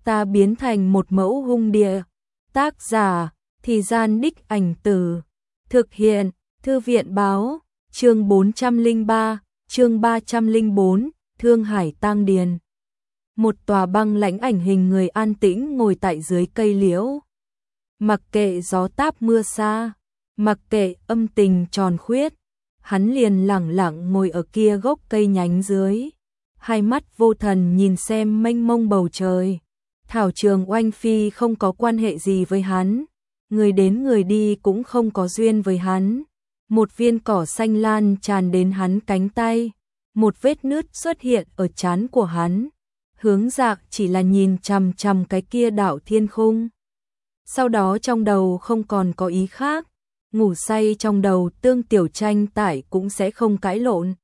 ta biến thành một mẫu hung địa. Tác giả, Thì Gian Đích Ảnh Từ. Thực hiện, Thư viện báo, chương 403, chương 304, Thương Hải Tang Điền. Một tòa băng lãnh ảnh hình người an tĩnh ngồi tại dưới cây liễu. Mặc kệ gió táp mưa xa, mặc kệ âm tình tròn khuyết, hắn liền lẳng lặng ngồi ở kia gốc cây nhánh dưới. Hai mắt vô thần nhìn xem mênh mông bầu trời. Thảo Trường Oanh Phi không có quan hệ gì với hắn, người đến người đi cũng không có duyên với hắn. Một viên cỏ xanh lan tràn đến hắn cánh tay, một vết nứt xuất hiện ở trán của hắn. Hướng Dạ chỉ là nhìn chằm chằm cái kia đảo thiên khung. Sau đó trong đầu không còn có ý khác, ngủ say trong đầu Tương Tiểu Tranh tải cũng sẽ không cãi lộn.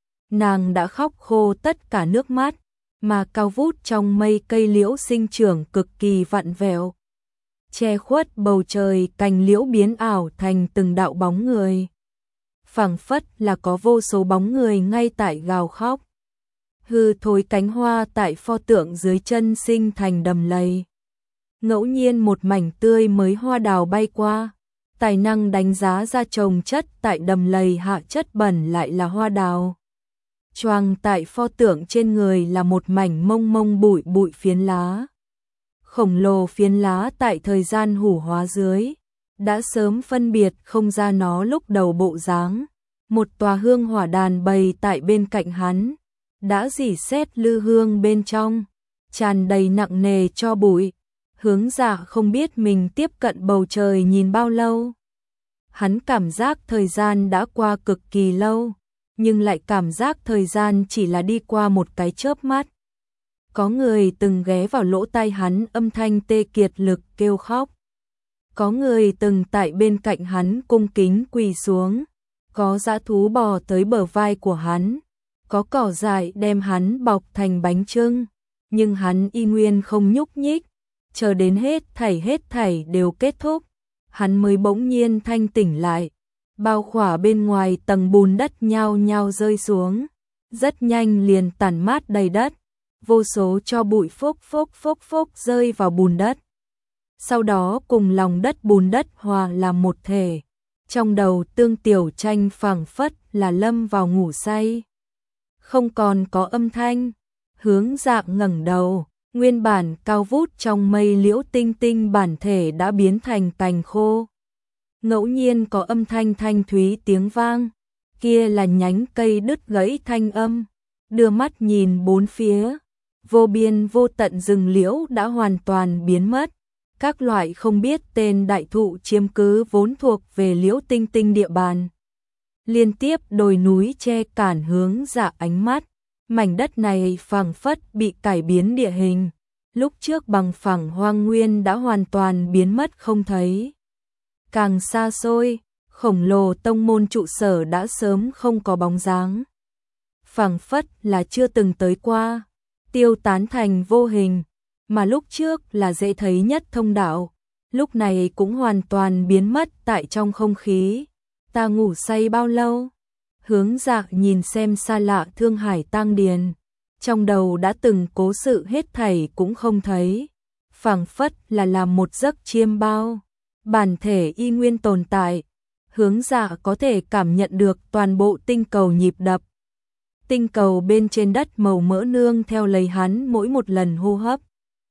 Nàng đã khóc khô tất cả nước mắt, mà cao vút trong mây cây liễu sinh trưởng cực kỳ vặn vẹo. Che khuất bầu trời, cành liễu biến ảo thành từng đạo bóng người. Phảng phất là có vô số bóng người ngay tại gào khóc. Hư thối cánh hoa tại pho tượng dưới chân sinh thành đầm lầy. Ngẫu nhiên một mảnh tươi mới hoa đào bay qua, tài năng đánh giá ra trồng chất tại đầm lầy hạ chất bẩn lại là hoa đào. Choàng tại pho tượng trên người là một mảnh mông mông bụi bụi phiến lá. Khổng lồ phiến lá tại thời gian hủ hóa dưới, đã sớm phân biệt không ra nó lúc đầu bộ dáng. Một tòa hương hỏa đàn bày tại bên cạnh hắn, đã rỉ sét lư hương bên trong, tràn đầy nặng nề cho bụi. Hướng Dạ không biết mình tiếp cận bầu trời nhìn bao lâu. Hắn cảm giác thời gian đã qua cực kỳ lâu, nhưng lại cảm giác thời gian chỉ là đi qua một cái chớp mắt. Có người từng ghé vào lỗ tai hắn âm thanh tê kiệt lực kêu khóc. Có người từng tại bên cạnh hắn cung kính quỳ xuống. Có dã thú bò tới bờ vai của hắn. Có cỏ dại đem hắn bọc thành bánh chưng. Nhưng hắn y nguyên không nhúc nhích. Chờ đến hết thảy đều kết thúc, hắn mới bỗng nhiên thanh tỉnh lại. Bao khỏa bên ngoài tầng bùn đất nhao nhao rơi xuống, rất nhanh liền tản mát đầy đất. Vô số cho bụi phốc rơi vào bùn đất. Sau đó cùng lòng đất bùn đất hòa làm một thể. Trong đầu Tương Tiểu Tranh phảng phất là lâm vào ngủ say. Không còn có âm thanh. Hướng Dạ ngẩng đầu, nguyên bản cao vút trong mây liễu tinh tinh bản thể đã biến thành cành khô. Ngẫu nhiên có âm thanh thanh thúy tiếng vang, kia là nhánh cây đứt gãy thanh âm. Đưa mắt nhìn bốn phía, vô biên vô tận rừng liễu đã hoàn toàn biến mất. Các loại không biết tên đại thụ chiếm cứ vốn thuộc về liễu tinh tinh địa bàn. Liên tiếp đồi núi che cản Hướng Dạ ánh mắt. Mảnh đất này phảng phất bị cải biến địa hình. Lúc trước bằng phẳng hoang nguyên đã hoàn toàn biến mất không thấy. Càng xa xôi, khổng lồ tông môn trụ sở đã sớm không có bóng dáng. Phảng phất là chưa từng tới qua, tiêu tán thành vô hình, mà lúc trước là dễ thấy nhất thông đạo, lúc này cũng hoàn toàn biến mất tại trong không khí. Ta ngủ say bao lâu? Hướng Dạ nhìn xem xa lạ Thương Hải Tang Điền, trong đầu đã từng cố sự hết thảy cũng không thấy, phảng phất là làm một giấc chiêm bao. Bản thể y nguyên tồn tại, Hướng Dạ có thể cảm nhận được toàn bộ tinh cầu nhịp đập. Tinh cầu bên trên đất màu mỡ nương theo lấy hắn mỗi một lần hô hấp,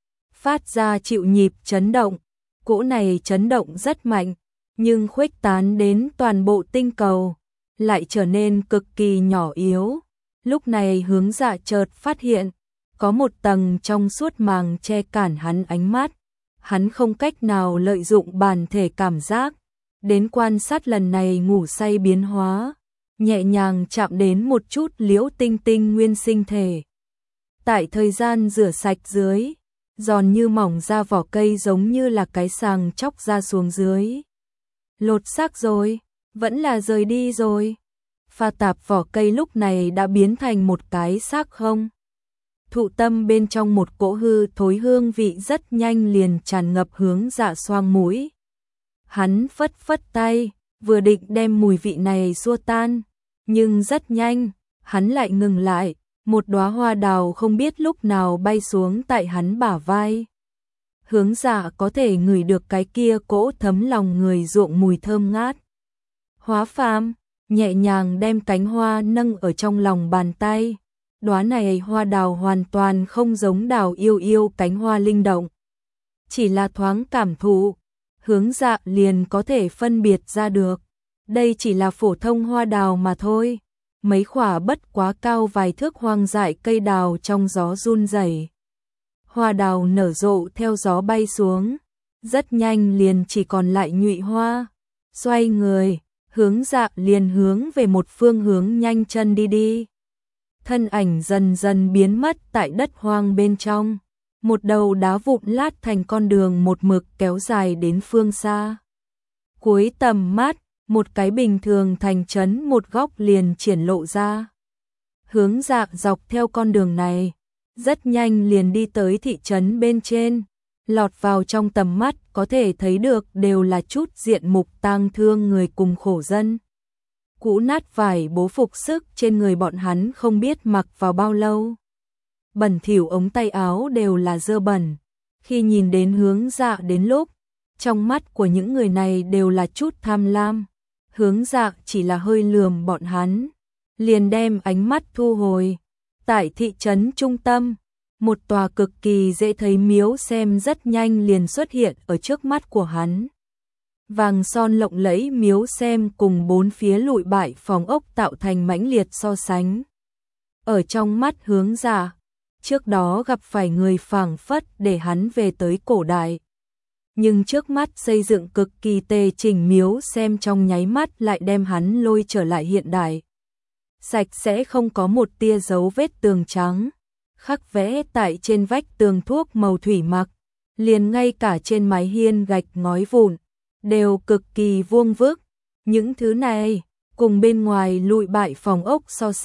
phát ra chịu nhịp chấn động. Cỗ này chấn động rất mạnh, nhưng khuếch tán đến toàn bộ tinh cầu, lại trở nên cực kỳ nhỏ yếu. Lúc này Hướng Dạ chợt phát hiện, có một tầng trong suốt màng che cản hắn ánh mắt. Hắn không cách nào lợi dụng bản thể cảm giác, đến quan sát lần này ngủ say biến hóa, nhẹ nhàng chạm đến một chút liễu tinh tinh nguyên sinh thể. Tại thời gian rửa sạch dưới, giòn như mỏng ra vỏ cây giống như là cái sàng chóc ra xuống dưới. Lột xác rồi, vẫn là rời đi rồi. Pha tạp vỏ cây lúc này đã biến thành một cái xác không. Thụ tâm bên trong một cỗ hư thối hương vị rất nhanh liền tràn ngập Hướng Dạ xoang mũi. Hắn phất phất tay, vừa định đem mùi vị này xua tan, nhưng rất nhanh, hắn lại ngừng lại. Một đóa hoa đào không biết lúc nào bay xuống tại hắn bả vai. Hướng Dạ có thể ngửi được cái kia cỗ thấm lòng người ruộng mùi thơm ngát. Hóa phàm, nhẹ nhàng đem cánh hoa nâng ở trong lòng bàn tay. Đóa này hoa đào hoàn toàn không giống đào yêu yêu cánh hoa linh động. Chỉ là thoáng cảm thụ, Hướng Dạ liền có thể phân biệt ra được. Đây chỉ là phổ thông hoa đào mà thôi. Mấy khỏa bất quá cao vài thước hoang dại cây đào trong gió run rẩy. Hoa đào nở rộ theo gió bay xuống, rất nhanh liền chỉ còn lại nhụy hoa. Xoay người, Hướng Dạ liền hướng về một phương hướng nhanh chân đi đi. Thân ảnh dần dần biến mất tại đất hoang bên trong. Một đầu đá vụn lát thành con đường một mực kéo dài đến phương xa. Cuối tầm mắt, một cái bình thường thành trấn một góc liền triển lộ ra. Hướng Dạ dọc theo con đường này, rất nhanh liền đi tới thị trấn bên trên. Lọt vào trong tầm mắt có thể thấy được đều là chút diện mục tang thương người cùng khổ dân. Cũ nát vải bố phục sức trên người bọn hắn không biết mặc vào bao lâu. Bẩn thỉu ống tay áo đều là dơ bẩn. Khi nhìn đến Hướng Dạ đến lúc, trong mắt của những người này đều là chút tham lam. Hướng Dạ chỉ là hơi lườm bọn hắn, liền đem ánh mắt thu hồi. Tại thị trấn trung tâm, một tòa cực kỳ dễ thấy miếu xem rất nhanh liền xuất hiện ở trước mắt của hắn. Vàng son lộng lẫy miếu xem cùng bốn phía lụi bại phòng ốc tạo thành mãnh liệt so sánh. Ở trong mắt Hướng Dạ, trước đó gặp phải người phảng phất để hắn về tới cổ đại. Nhưng trước mắt xây dựng cực kỳ tề chỉnh miếu xem trong nháy mắt lại đem hắn lôi trở lại hiện đại. Sạch sẽ không có một tia dấu vết tường trắng, khắc vẽ tại trên vách tường thuốc màu thủy mặc, liền ngay cả trên mái hiên gạch ngói vụn, đều cực kỳ vuông vức. Những thứ này, cùng bên ngoài lụi bại phòng ốc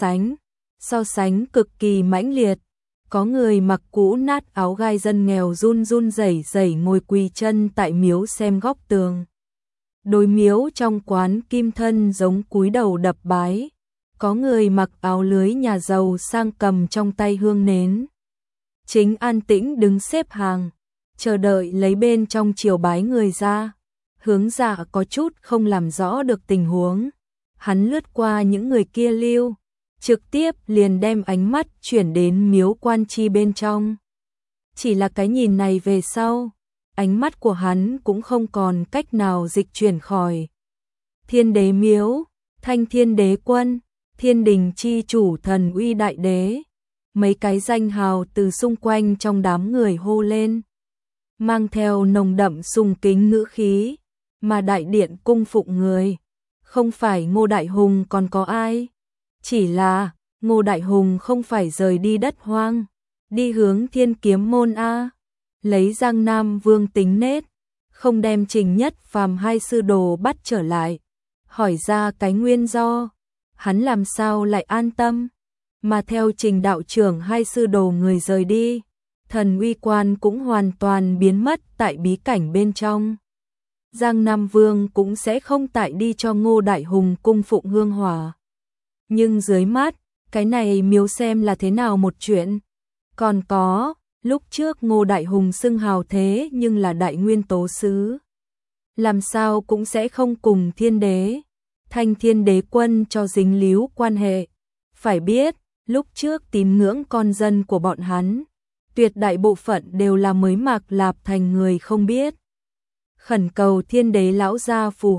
so sánh cực kỳ mãnh liệt. Có người mặc cũ nát áo gai dân nghèo run run rẩy rẩy ngồi quỳ chân tại miếu xem góc tường. Đối miếu trong quán kim thân giống cúi đầu đập bái. Có người mặc áo lưới nhà giàu sang cầm trong tay hương nến. Chính an tĩnh đứng xếp hàng, chờ đợi lấy bên trong chiều bái người ra. Hướng Dạ có chút không làm rõ được tình huống. Hắn lướt qua những người kia lưu, trực tiếp liền đem ánh mắt chuyển đến miếu quan chi bên trong. Chỉ là cái nhìn này về sau, ánh mắt của hắn cũng không còn cách nào dịch chuyển khỏi. Thiên đế miếu, Thanh Thiên Đế Quân, Thiên Đình chi chủ Thần Uy Đại Đế, mấy cái danh hào từ xung quanh trong đám người hô lên, mang theo nồng đậm sùng kính ngữ khí, mà đại điện cung phụng người, không phải Ngô Đại Hùng còn có ai? Chỉ là, Ngô Đại Hùng không phải rời đi đất hoang, đi hướng Thiên Kiếm Môn a, lấy Giang Nam Vương tính nết, không đem Trình Nhất Phàm hai sư đồ bắt trở lại, hỏi ra cái nguyên do, hắn làm sao lại an tâm, mà theo Trình đạo trưởng hai sư đồ người rời đi, Thần Uy Quan cũng hoàn toàn biến mất tại bí cảnh bên trong. Giang Nam Vương cũng sẽ không tại đi cho Ngô Đại Hùng cung phụng hương hỏa. Nhưng dưới mắt, cái này miếu xem là thế nào một chuyện. Còn có, lúc trước Ngô Đại Hùng xưng hào thế nhưng là đại nguyên tố sứ. Làm sao cũng sẽ không cùng Thiên Đế, Thanh Thiên Đế Quân cho dính líu quan hệ. Phải biết, lúc trước tín ngưỡng con dân của bọn hắn, tuyệt đại bộ phận đều là mới Mạc Lạp thành người không biết. Khẩn cầu Thiên Đế lão gia phù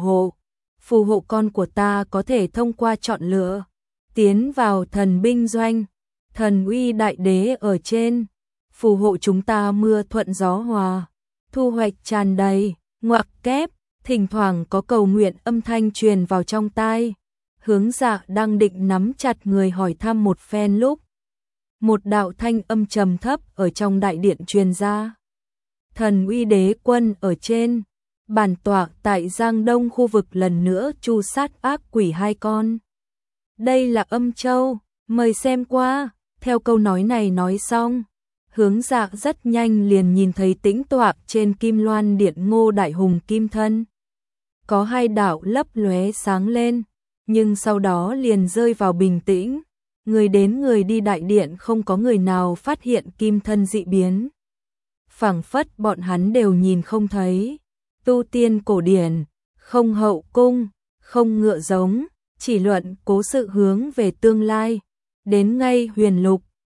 hộ con của ta có thể thông qua chọn lựa, tiến vào thần binh doanh, Thần Uy Đại Đế ở trên, phù hộ chúng ta mưa thuận gió hòa, thu hoạch tràn đầy, ngoặc kép, thỉnh thoảng có cầu nguyện âm thanh truyền vào trong tai. Hướng Dạ đang định nắm chặt người hỏi thăm một phen lúc, một đạo thanh âm trầm thấp ở trong đại điện truyền ra. Thần Uy Đế Quân ở trên, bản tọa tại Giang Đông khu vực lần nữa tru sát ác quỷ 2 con. Đây là Âm Châu, mời xem qua. Theo câu nói này nói xong, Hướng Dạ rất nhanh liền nhìn thấy tĩnh tọa trên Kim Loan Điện Ngô Đại Hùng kim thân. Có 2 đạo lấp lóe sáng lên, nhưng sau đó liền rơi vào bình tĩnh. Người đến người đi đại điện không có người nào phát hiện kim thân dị biến. phảng phất bọn hắn đều nhìn không thấy. Tu tiên cổ điển, không hậu cung, không ngựa giống, chỉ luận cố sự hướng về tương lai. Đến ngay huyền lục,